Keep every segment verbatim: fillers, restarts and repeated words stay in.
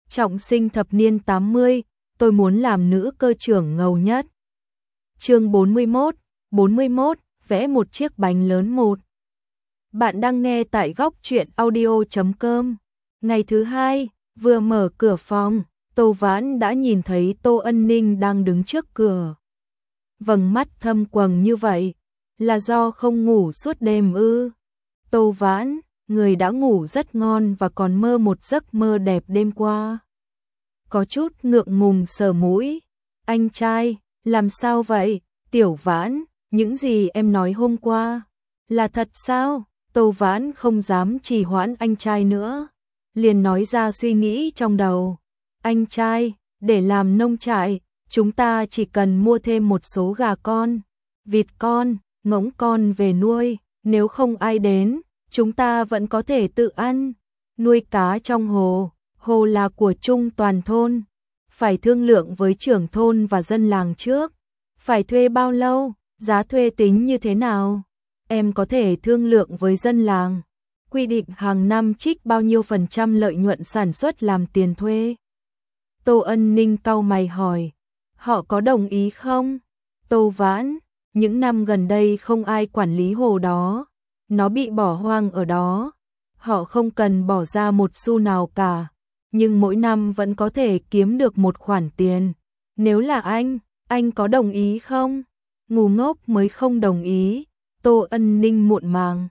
Trọng sinh thập niên tám mươi, tôi muốn làm nữ cơ trưởng ngầu nhất. Chương bốn mươi mốt, bốn mươi mốt, vẽ một chiếc bánh lớn một. Bạn đang nghe tại góc truyện audio chấm com. Ngày thứ hai, vừa mở cửa phòng, Tô Vãn đã nhìn thấy Tô Ân Ninh đang đứng trước cửa. Vầng mắt thâm quầng như vậy, là do không ngủ suốt đêm ư? Tô Vãn, người đã ngủ rất ngon và còn mơ một giấc mơ đẹp đêm qua. Có chút ngượng ngùng sờ mũi. Anh trai, làm sao vậy? Tiểu Vãn, những gì em nói hôm qua là thật sao? Tô Vãn không dám trì hoãn anh trai nữa, liền nói ra suy nghĩ trong đầu. Anh trai, để làm nông trại, chúng ta chỉ cần mua thêm một số gà con, vịt con, ngỗng con về nuôi, nếu không ai đến, chúng ta vẫn có thể tự ăn. Nuôi cá trong hồ, hồ là của chung toàn thôn, phải thương lượng với trưởng thôn và dân làng trước. Phải thuê bao lâu, giá thuê tính như thế nào? Em có thể thương lượng với dân làng, quy định hàng năm trích bao nhiêu phần trăm lợi nhuận sản xuất làm tiền thuê. Tô Ân Ninh cau mày hỏi, họ có đồng ý không? Tô Vãn, những năm gần đây không ai quản lý hồ đó, nó bị bỏ hoang ở đó, họ không cần bỏ ra một xu nào cả, nhưng mỗi năm vẫn có thể kiếm được một khoản tiền. Nếu là anh, anh có đồng ý không? Ngu ngốc mới không đồng ý. Tô Ân Ninh muộn màng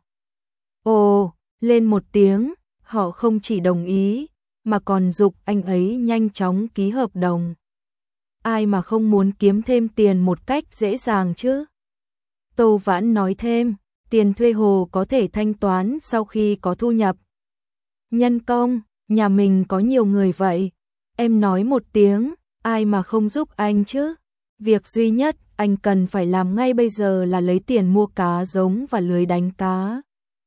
ồ lên một tiếng, họ không chỉ đồng ý, mà còn giục anh ấy nhanh chóng ký hợp đồng. Ai mà không muốn kiếm thêm tiền một cách dễ dàng chứ? Tô Vãn nói thêm, tiền thuê hồ có thể thanh toán sau khi có thu nhập. Nhân công, nhà mình có nhiều người vậy. Em nói một tiếng, ai mà không giúp anh chứ? Việc duy nhất anh cần phải làm ngay bây giờ là lấy tiền mua cá giống và lưới đánh cá.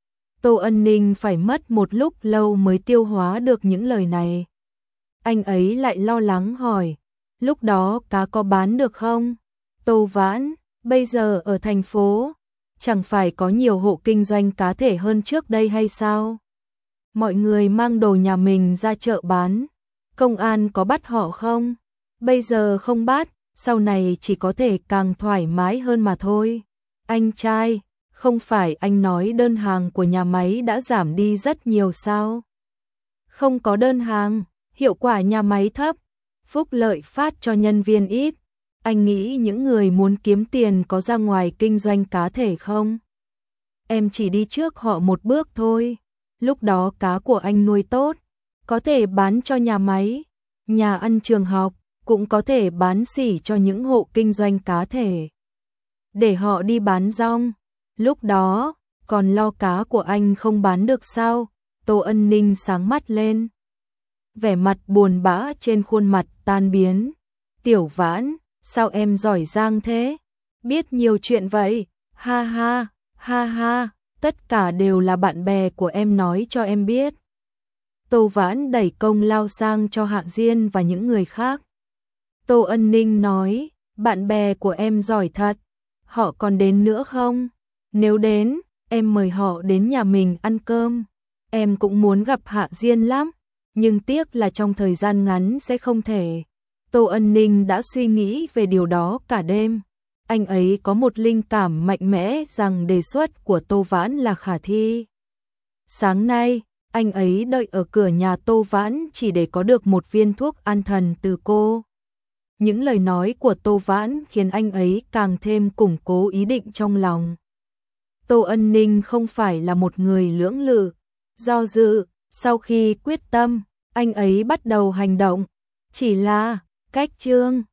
Tô Ân Ninh phải mất một lúc lâu mới tiêu hóa được những lời này. Anh ấy lại lo lắng hỏi, lúc đó cá có bán được không? Tô Vãn, bây giờ ở thành phố, chẳng phải có nhiều hộ kinh doanh cá thể hơn trước đây hay sao? Mọi người mang đồ nhà mình ra chợ bán, công an có bắt họ không? Bây giờ không bắt, sau này chỉ có thể càng thoải mái hơn mà thôi. Anh trai, không phải anh nói đơn hàng của nhà máy đã giảm đi rất nhiều sao? Không có đơn hàng, hiệu quả nhà máy thấp, phúc lợi phát cho nhân viên ít. Anh nghĩ những người muốn kiếm tiền có ra ngoài kinh doanh cá thể không? Em chỉ đi trước họ một bước thôi. Lúc đó cá của anh nuôi tốt, có thể bán cho nhà máy, nhà ăn, trường học, cũng có thể bán xỉ cho những hộ kinh doanh cá thể, để họ đi bán rong. Lúc đó, còn lo cá của anh không bán được sao? Tô Ân Ninh sáng mắt lên, vẻ mặt buồn bã trên khuôn mặt tan biến. Tiểu Vãn, sao em giỏi giang thế? Biết nhiều chuyện vậy? Ha ha, ha ha, tất cả đều là bạn bè của em nói cho em biết. Tô Vãn đẩy công lao sang cho Hạ Diên và những người khác. Tô Ân Ninh nói, bạn bè của em giỏi thật, họ còn đến nữa không? Nếu đến, em mời họ đến nhà mình ăn cơm. Em cũng muốn gặp Hạ Diên lắm, nhưng tiếc là trong thời gian ngắn sẽ không thể. Tô Ân Ninh đã suy nghĩ về điều đó cả đêm. Anh ấy có một linh cảm mạnh mẽ rằng đề xuất của Tô Vãn là khả thi. Sáng nay, anh ấy đợi ở cửa nhà Tô Vãn chỉ để có được một viên thuốc an thần từ cô. Những lời nói của Tô Vãn khiến anh ấy càng thêm củng cố ý định trong lòng. Tô Ân Ninh không phải là một người lưỡng lự, do dự, sau khi quyết tâm, anh ấy bắt đầu hành động. Chỉ là, cách chương